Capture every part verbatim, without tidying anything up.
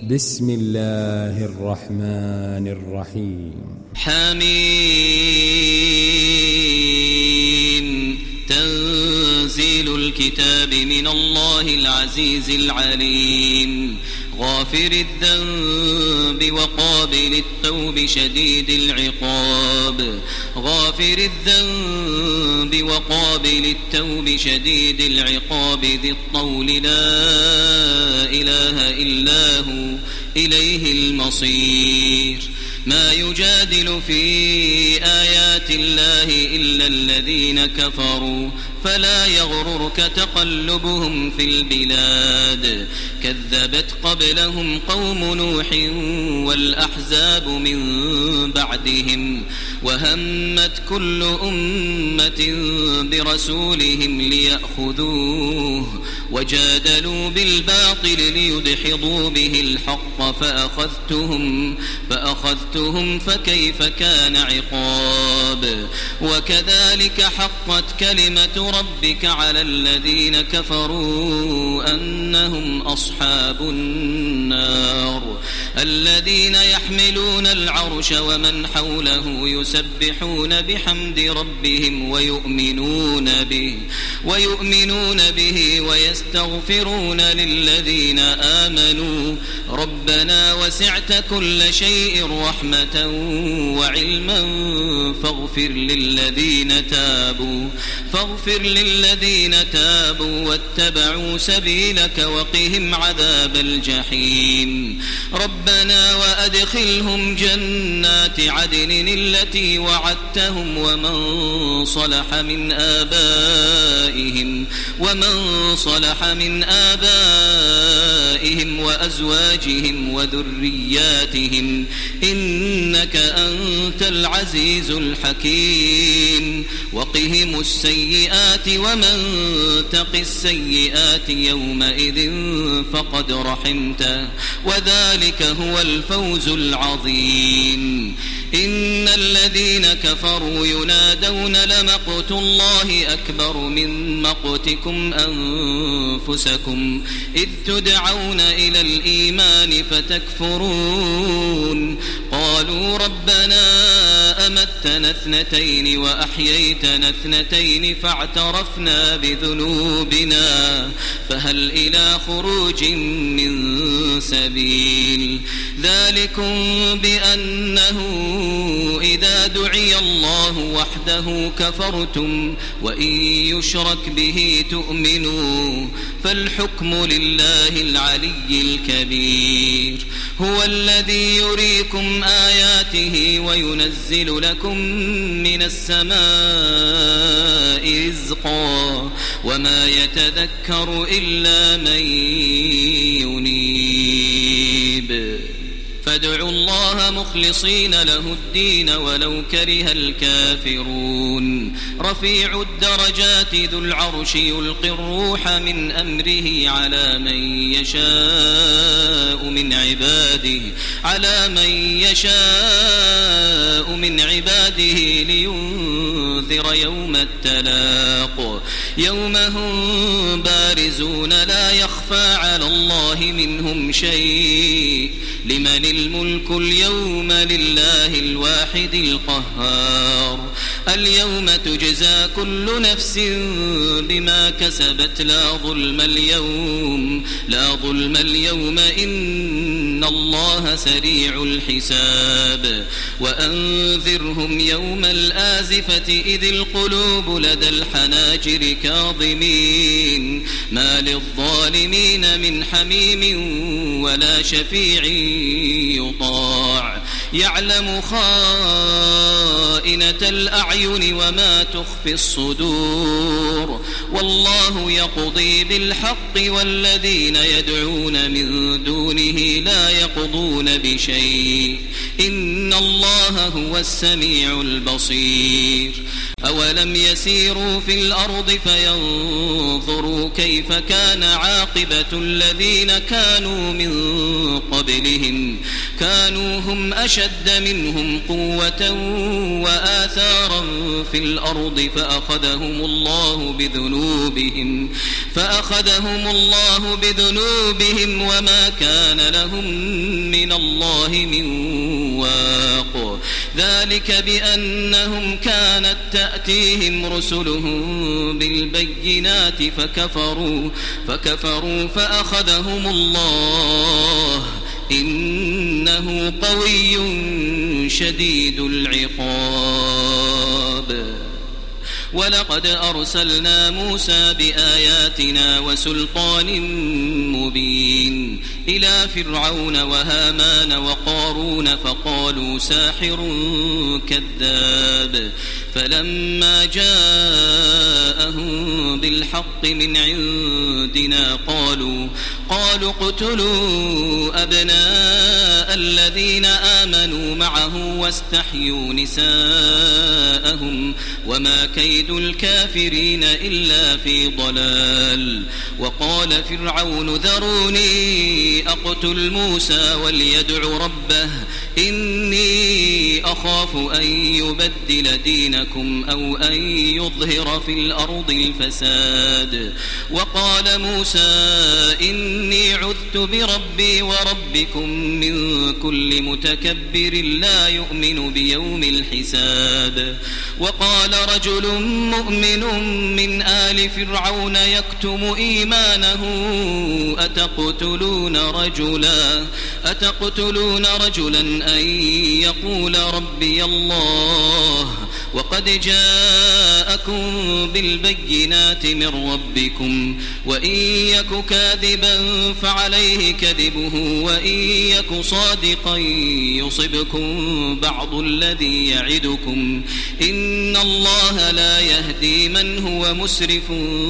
بسم الله الرحمن الرحيم. حميم. تنزيل الكتاب من الله العزيز العليم، غافر الذنب وقابل التوب شديد العقاب غافر الذنب وقابل التوب شديد العقاب ذي الطول لا إله إلا هو إليه المصير. ما يجادل في آيات الله إلا الذين كفروا فلا يغررك تقلبهم في البلاد. كذبت قبلهم قوم نوح والأحزاب من بعدهم، وهمت كل أمة برسولهم ليأخذوه، وجادلوا بالباطل ليدحضوا به الحق فأخذتهم فأخذتهم فكيف كان عقاب. وكذلك حقت كلمة ربك على الذين كفروا أنهم أصحاب النار. الذين يحملون العرش ومن حوله يسبحون بحمد ربهم ويؤمنون به ويؤمنون به ويستغفرون للذين آمنوا ربنا وسعت كل شيء رحمة وعلما فاغفر للذين تابوا فاغفر للذين تابوا واتبعوا سبيلك وقهم عذاب الجحيم. ربنا وأدخلهم جنات عدن التي وعدتهم ومن صلح من آبائهم ومن صلح من آبائهم وأزواجهم وذرياتهم إنك أنت العزيز الحكيم. وقهم السيئات ومن تق السيئات يومئذ فقد رحمته وذلك هو الفوز العظيم. إن الذين كفروا ينادون لمقت الله أكبر من مقتكم أنفسكم إذ تدعون إلى الإيمان فتكفرون. قالوا ربنا أمتنا اثنتين وأحييتنا اثنتين فاعترفنا بذنوبنا فهل إلى خروج من سبيل. ذلكم بأنه إذا دعي الله وحده كفرتم وإن يشرك به تؤمنوا فالحكم لله العلي الكبير. هو الذي يريكم آياته وينزل لكم من السماء رزقا وما يتذكر إلا من ينيب. فادعوا الله مخلصين له الدين ولو كره الكافرون. رفيع الدرجات ذو العرش يلقي الروح من أمره على من يشاء من عباده على من يشاء من عباده لينذر يوم التلاق يوم هم بارزون لا يخفى على الله منهم شيء. لمن الملك اليوم لله الواحد القهار. اليوم تجزى كل نفس بما كسبت لا ظلم اليوم لا ظلم اليوم إن الله سريع الحساب. وأنذرهم يوم الآزفة إذ القلوب لدى الحناجر كاظمين ما للظالمين من حميم ولا شفيع يطاع. يعلم خائنة الأعين وما تخفي الصدور والله يقضي بالحق والذين يدعون من دونه لا يقضون بشيء إن الله هو السميع البصير. أولم يسيروا في الأرض فينظروا كيف كان عاقبة الذين كانوا من قبلهم كانوا هم أشد منهم قوة وآثارا في الأرض فأخذهم الله بذنوبهم فأخذهم الله بذنوبهم وما كان لهم من الله من واق ذلك بأنهم كانت تأتيهم رسلهم بالبينات فكفروا فكفروا فأخذهم الله إنه قوي شديد العقاب. ولقد أرسلنا موسى بآياتنا وسلطان مبين إلى فرعون وهامان وقارون فقالوا ساحر كذاب فلما جاءهم بالحق من عندنا قالوا قالوا اقتلوا أبناء الذين آمنوا معه واستحيوا نساءهم وما كيد الكافرين إلا في ضلال. وقال فرعون ذروني أقتل موسى وليدع ربه إني أخاف أن يبدل دينكم أو أن يظهر في الأرض الفساد. وقال موسى إني عذت بربي وربكم من كل متكبر لا يؤمن بيوم الحساب. وقال رجل مؤمن من آل فرعون يكتم إيمانه أتقتلون رجلا أتقتلون رجلا أن يقول ربي الله وقد جاءكم بالبينات من ربكم وإن يك كاذبا فعليه كذبه وإن يك صادقا يصبكم بعض الذي يعدكم إن الله لا يهدي من هو مسرف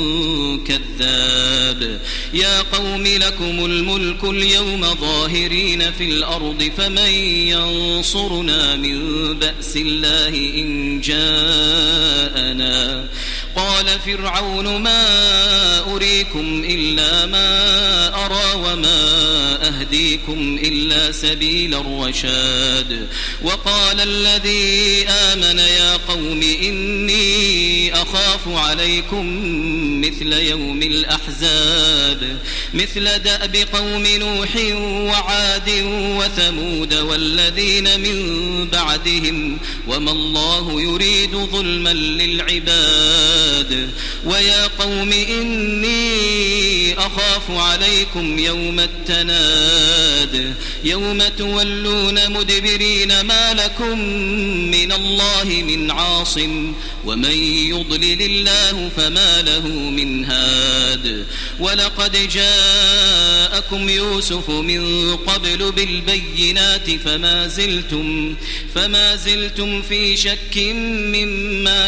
كذاب. يا قوم لكم الملك اليوم ظاهرين في الأرض فمن ينصرنا من بأس الله إن جاءنا. قال فرعون ما أريكم إلا ما أرى وما أهديكم إلا سبيل الرشاد. وقال الذي آمن يا قوم إني أخاف عليكم مثل يوم الأحزاب مثل دأب قوم نوح وعاد وثمود والذين من بعدهم وما الله يريد ظلما للعباد. ويا قوم إني أخاف عليكم يوم التناد يوم تولون مدبرين ما لكم من الله من عاصم ومن يضلل الله فما له من هاد. ولقد جاءكم يوسف من قبل بالبينات فما زلتم فما زلتم في شك مما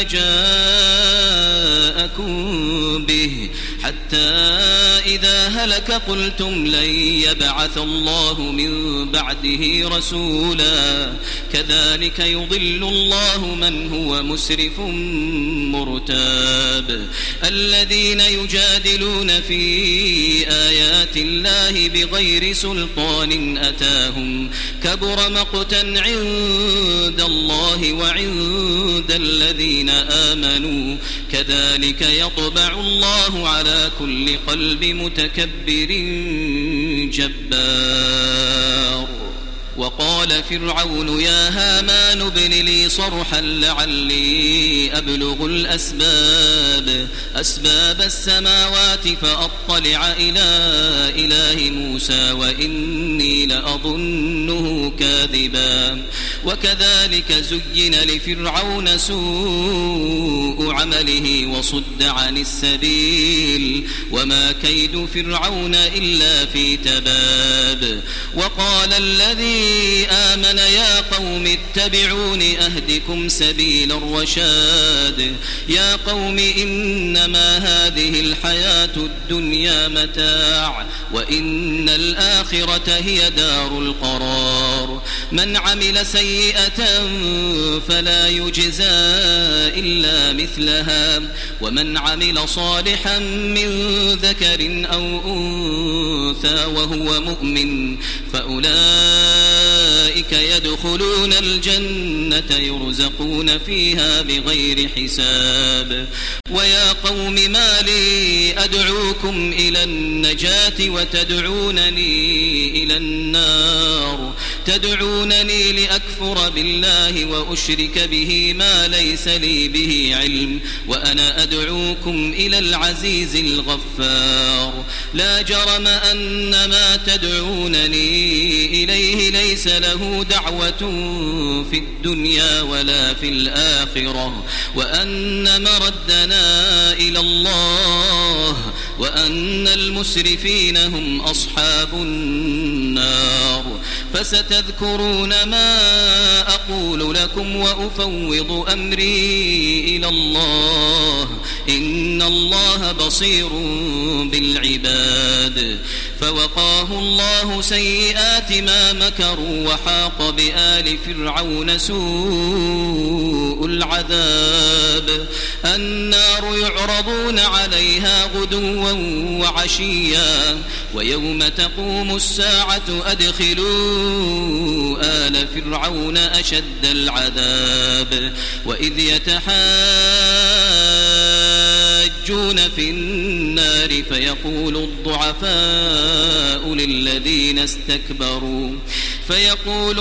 جاءكم به حتى إذا هلك قلتم لن يبعث الله من بعده رسولا كذلك يضل الله من هو مسرف مرتاب. الذين يجادلون في آيات الله بغير سلطان أتاهم كبر مقتا عند الله وعند الذين آمنوا كذلك يطبع الله على كل قلب متكبر جبار. وقال فرعون يا هامان ابن لي صرحا لعلي أبلغ الأسباب أسباب السماوات فأطلع إلى إله موسى وإني لأظنه كاذبا. وكذلك زين لفرعون سوء عمله وصد عن السبيل وما كيد فرعون إلا في تباب. وقال الذي آمن يا قوم اتبعون أهدكم سبيل الرشاد. يا قوم إنما هذه الحياة الدنيا متاع وإن الآخرة هي دار القرار. من عمل سيئا سيئة فلا يجزى إلا مثلها ومن عمل صالحا من ذكر أو أنثى وهو مؤمن فأولئك يدخلون الجنة يرزقون فيها بغير حساب. ويا قوم ما لي أدعوكم إلى النجاة وتدعونني إلى النار تدعونني لأكفر بالله وأشرك به ما ليس لي به علم وأنا أدعوكم إلى العزيز الغفار. لا جرم أن ما تدعونني إليه ليس له دعوة في الدنيا ولا في الآخرة وأن مردنا إلى الله وأن المسرفين هم أصحاب النار. فستذكرون ما أقول لكم وأفوض أمري إلى الله إن الله بصير بالعباد. فوقاه الله سيئات ما مكروا وحاق بآل فرعون سوء العذاب. النار يعرضون عليها غدوا وعشيا ويوم تقوم الساعة أدخلوا آل فرعون أشد العذاب. وإذ يتحاجون في النار فيقول الضعفاء للذين استكبروا فيقول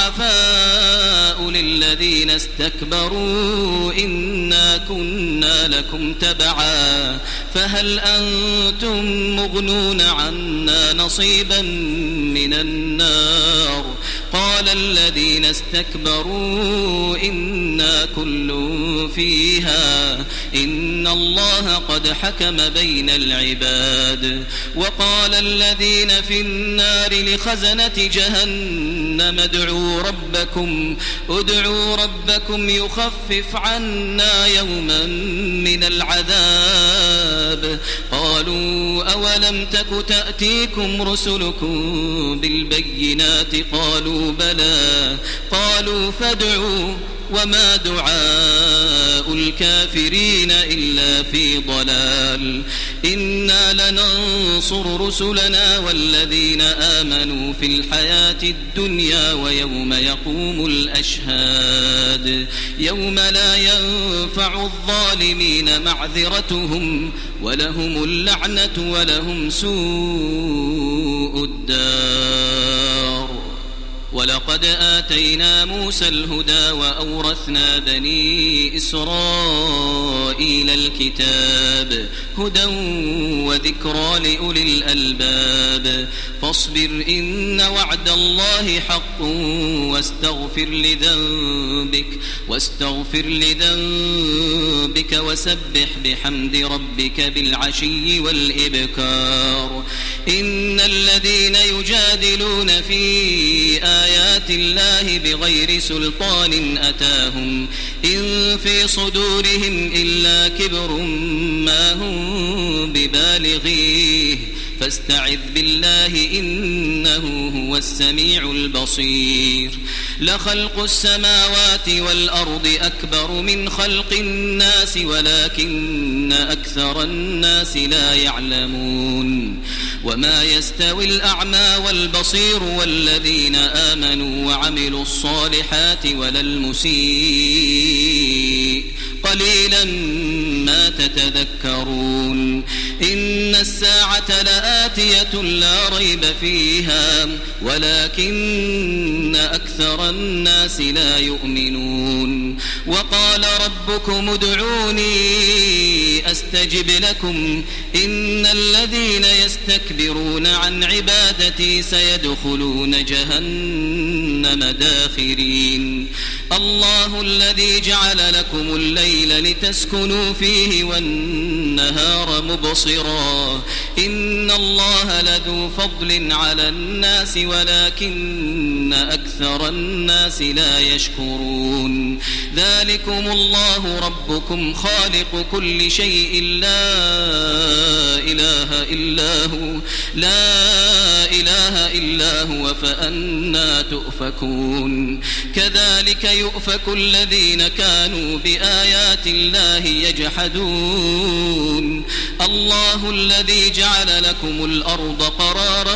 الضعفاء للذين استكبروا إنا كنا لكم تبعا فهل أنتم مغنون عنا نصيبا من النار قال الذين استكبروا إنا كل فيها إن الله قد حكم بين العباد. وقال الذين في النار لخزنة جهنم ادعوا ربكم ادعوا ربكم يخفف عنا يوما من العذاب قالوا أولم تك تأتيكم رسلكم بالبينات قالوا بلى قالوا فادعوا وما دعاء الكافرين إلا في ضلال. إنا لننصر رسلنا والذين آمنوا في الحياة الدنيا ويوم يقوم الأشهاد يوم لا ينفع الظالمين معذرتهم ولهم اللعنة ولهم سوء الدار. ولقد آتينا موسى الهدى وأورثنا بني إسرائيل الكتاب هدى وذكرى لأولي الألباب. فاصبر إن وعد الله حق واستغفر لذنبك واستغفر لذنبك وسبح بحمد ربك بالعشي والإبكار. إن الذين يجادلون في آيات الله بغير سلطان أتاهم إن في صدورهم إلا كبر ما هم ببالغيه فاستعذ بالله إنه هو السميع البصير. لخلق السماوات والأرض أكبر من خلق الناس ولكن أكثر الناس لا يعلمون. وما يستوي الأعمى والبصير والذين آمنوا وعملوا الصالحات ولا المسيء قليلا ما تتذكرون. إن الساعة لآتية لا ريب فيها ولكن أكثر الناس لا يؤمنون. وقال ربكم ادعوني أستجب لكم إن الذين يستكبرون عن عبادتي سيدخلون جهنم داخرين. الله الذي جعل لكم الليل لتسكنوا فيه والنهار مبصرا إن الله لذو فضل على الناس ولكن أكثر الناس لا يشكرون ذلكم الله ربكم خالق كل شيء لا إله إلا هو لا إله إلا هو فأنى تؤفكون كذلك يؤفك الذين كانوا بآيات الله يجحدون الله الذي جعل لكم الأرض قرارا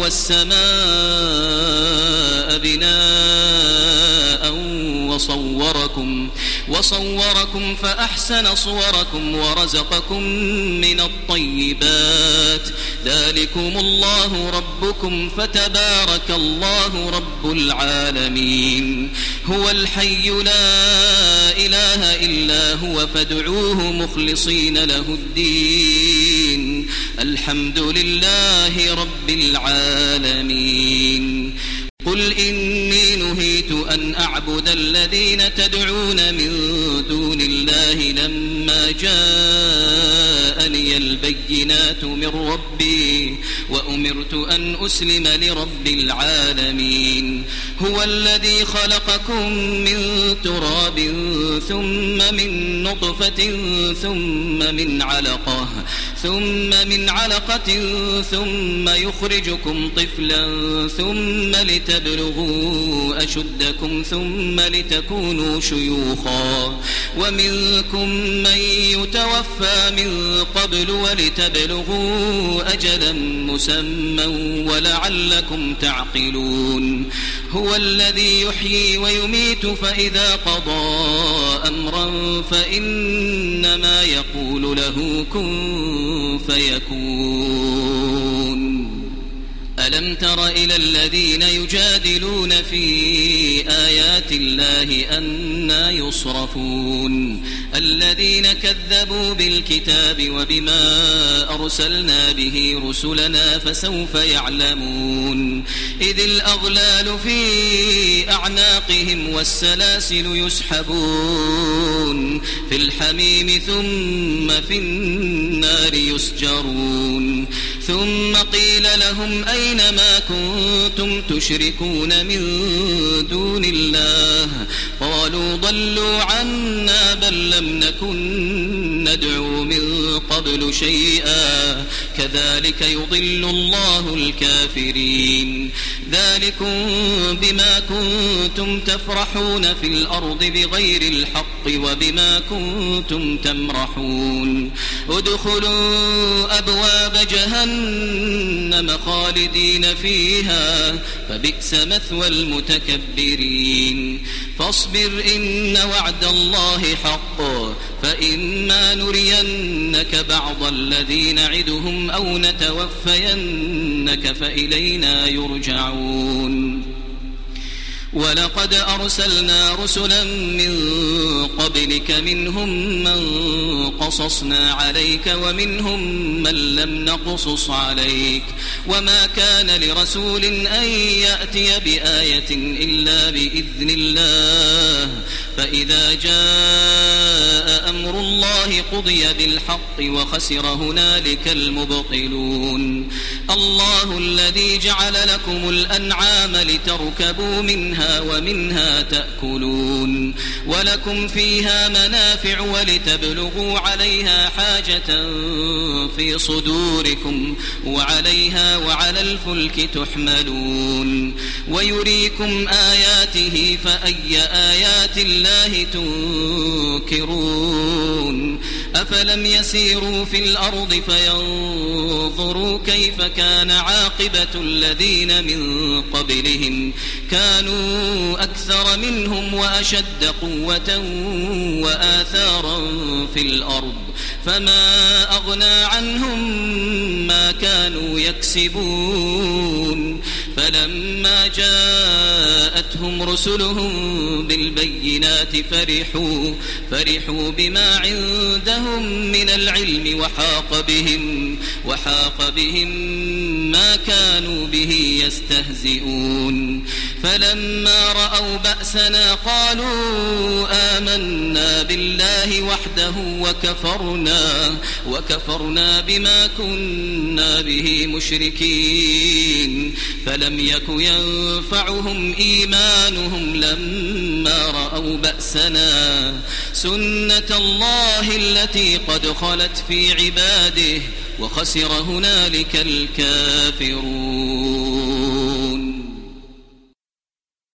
والسماء بناء وصوركم وصوركم فأحسن صوركم ورزقكم من الطيبات ذلكم الله ربكم فتبارك الله رب العالمين هو الحي لا إله إلا هو فادعوه مخلصين له الدين الحمد لله رب العالمين قل إني نهيت أن أعبد الذين تدعون من دون الله لما جاءني البينات من ربي وأمرت أن أسلم لرب العالمين هو الذي خلقكم من تراب ثم من نطفة ثم من علقة ثم من علقة ثم يخرجكم طفلا ثم لتبلغوا أشدكم ثم لتكونوا شيوخا ومنكم من يتوفى من قبل ولتبلغوا أجلا مسمى ولعلكم تعقلون هو الذي يحيي ويميت فإذا قضى أمرا فإنما يقول له كن فيكون ألم تر إلى الذين يجادلون في آيات الله أنى يصرفون الذين كذبوا بالكتاب وبما أرسلنا به رسلنا فسوف يعلمون إذ الأغلال في أعناقهم والسلاسل يسحبون في الحميم ثم في النار يسجرون ثم قيل لهم أين ما كنتم تشركون من دون الله قالوا ضلوا عنا بل لم نكن ندعو من قبل شيئا كذلك يضل الله الكافرين ذلكم بما كنتم تفرحون في الأرض بغير الحق وبما كنتم تمرحون ادخلوا أبواب جهنم خالدين فيها فبئس مثوى المتكبرين فاصبر إن وعد الله حق فإما نرينك بعض الذي نعدهم أو نتوفينك فإلينا يرجعون ولقد أرسلنا رسلا من قبلك منهم من قصصنا عليك ومنهم من لم نقصص عليك وما كان لرسول أن يأتي بآية إلا بإذن الله فإذا جاء أمر الله قضي بالحق وخسر هنالك المبطلون الله الذي جعل لكم الأنعام لتركبوا منها ومنها تأكلون ولكم فيها منافع ولتبلغوا عليها حاجة في صدوركم وعليها وعلى الفلك تحملون ويريكم آياته فأي آيات الله تنكرون أفلم يسيروا في الأرض فينظروا كيف كان عاقبة الذين من قبلهم كانوا أكثر منهم وأشد قوة وآثارا في الأرض فما أغنى عنهم ما كانوا يكسبون فلما جاءتهم رسلهم بالبينات فرحوا فرحوا بما عندهم من العلم وحاق بهم وحاق بهم ما كانوا به يستهزئون فلما رأوا بأسنا قالوا آمنا بالله وحده وكفرنا وكفرنا بما كنا به مشركين فلم يك ينفعهم إيمانهم لما رأوا بأسنا سنة الله التي قد خلت في عباده وخسر هنالك الكافرون.